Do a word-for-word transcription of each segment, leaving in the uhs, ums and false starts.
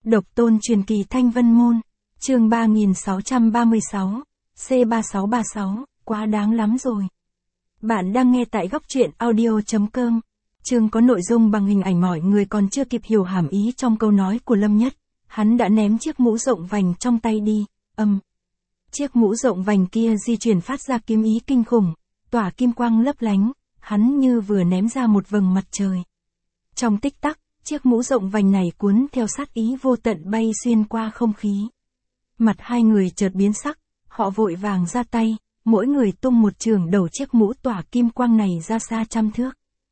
Độc tôn truyền kỳ Thanh Vân Môn, chương ba nghìn sáu trăm ba mươi sáu, C ba sáu ba sáu, quá đáng lắm rồi. Bạn đang nghe tại góc truyện audio.com. Chương có nội dung bằng hình ảnh, mọi người còn chưa kịp hiểu hàm ý trong câu nói của Lâm Nhất. Hắn đã ném chiếc mũ rộng vành trong tay đi, âm. Chiếc mũ rộng vành kia di chuyển phát ra kiếm ý kinh khủng, tỏa kim quang lấp lánh, hắn như vừa ném ra một vầng mặt trời. Trong tích tắc, chiếc mũ rộng vành này cuốn theo sát ý vô tận bay xuyên qua không khí. Mặt hai người chợt biến sắc, họ vội vàng ra tay, mỗi người tung một chưởng đầu chiếc mũ tỏa kim quang này ra xa trăm thước.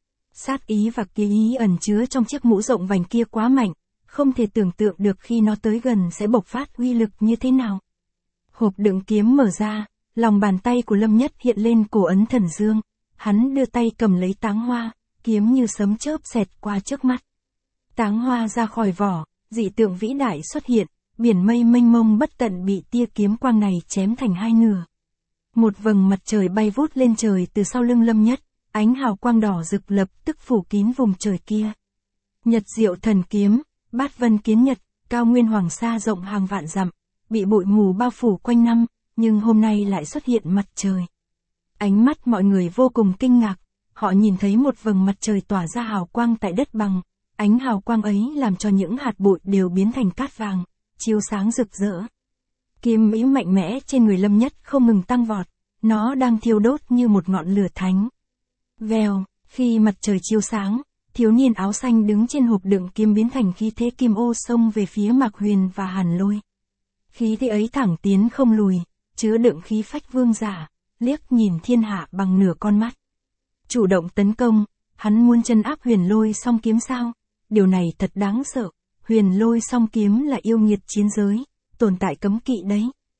Sát ý và kỳ ý ẩn chứa trong chiếc mũ rộng vành kia quá mạnh, không thể tưởng tượng được khi nó tới gần sẽ bộc phát uy lực như thế nào. Hộp đựng kiếm mở ra, lòng bàn tay của Lâm Nhất hiện lên cổ ấn thần dương, hắn đưa tay cầm lấy táng hoa, kiếm như sấm chớp xẹt qua trước mắt. Táng hoa ra khỏi vỏ, dị tượng vĩ đại xuất hiện, biển mây mênh mông bất tận bị tia kiếm quang này chém thành hai nửa. Một vầng mặt trời bay vút lên trời từ sau lưng Lâm Nhất, ánh hào quang đỏ rực lập tức phủ kín vùng trời kia. Nhật diệu thần kiếm, bát vân kiến nhật, cao nguyên hoàng sa rộng hàng vạn dặm, bị bụi mù bao phủ quanh năm, nhưng hôm nay lại xuất hiện mặt trời. Ánh mắt mọi người vô cùng kinh ngạc, họ nhìn thấy một vầng mặt trời tỏa ra hào quang tại đất bằng, ánh hào quang ấy làm cho những hạt bụi đều biến thành cát vàng, chiếu sáng rực rỡ. Kiếm ý mạnh mẽ trên người Lâm Nhất không ngừng tăng vọt, nó đang thiêu đốt như một ngọn lửa thánh. Vèo, khi mặt trời chiếu sáng, thiếu niên áo xanh đứng trên hộp đựng kiếm biến thành khí thế kim ô xông về phía Mạc Huyền và Hàn Lôi. Khí thế ấy thẳng tiến không lùi, chứa đựng khí phách vương giả, liếc nhìn thiên hạ bằng nửa con mắt. Chủ động tấn công, hắn muốn trấn áp Huyền Lôi song kiếm sao? Điều này thật đáng sợ, Huyền Lôi song kiếm là yêu nghiệt chiến giới, tồn tại cấm kỵ đấy.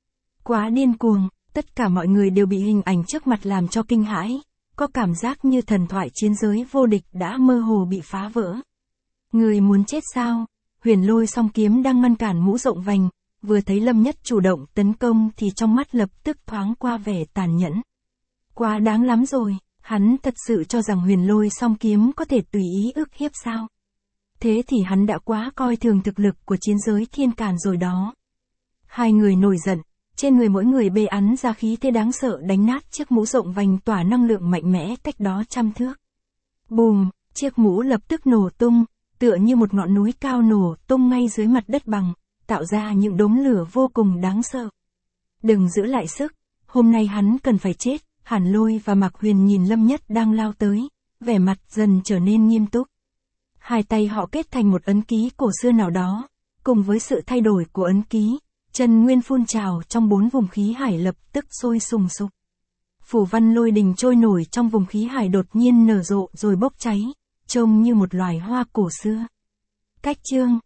Quá điên cuồng, tất cả mọi người đều bị hình ảnh trước mặt làm cho kinh hãi, có cảm giác như thần thoại chiến giới vô địch đã mơ hồ bị phá vỡ. Người muốn chết sao? Huyền Lôi song kiếm đang ngăn cản mũ rộng vành, vừa thấy Lâm Nhất chủ động tấn công thì trong mắt lập tức thoáng qua vẻ tàn nhẫn. Quá đáng lắm rồi, hắn thật sự cho rằng Huyền Lôi song kiếm có thể tùy ý ức hiếp sao? Thế thì hắn đã quá coi thường thực lực của chiến giới thiên càn rồi đó. Hai người nổi giận, trên người mỗi người bê ắn ra khí thế đáng sợ đánh nát chiếc mũ rộng vành tỏa năng lượng mạnh mẽ cách đó trăm thước. Bùm, chiếc mũ lập tức nổ tung, tựa như một ngọn núi cao nổ tung ngay dưới mặt đất bằng, tạo ra những đốm lửa vô cùng đáng sợ. Đừng giữ lại sức, hôm nay hắn cần phải chết. Hàn Lôi và Mạc Huyền nhìn Lâm Nhất đang lao tới, vẻ mặt dần trở nên nghiêm túc. Hai tay họ kết thành một ấn ký cổ xưa nào đó, cùng với sự thay đổi của ấn ký, chân nguyên phun trào trong bốn vùng khí hải lập tức sôi sùng sục. Phủ văn lôi đình trôi nổi trong vùng khí hải đột nhiên nở rộ rồi bốc cháy, trông như một loài hoa cổ xưa. Cách chương,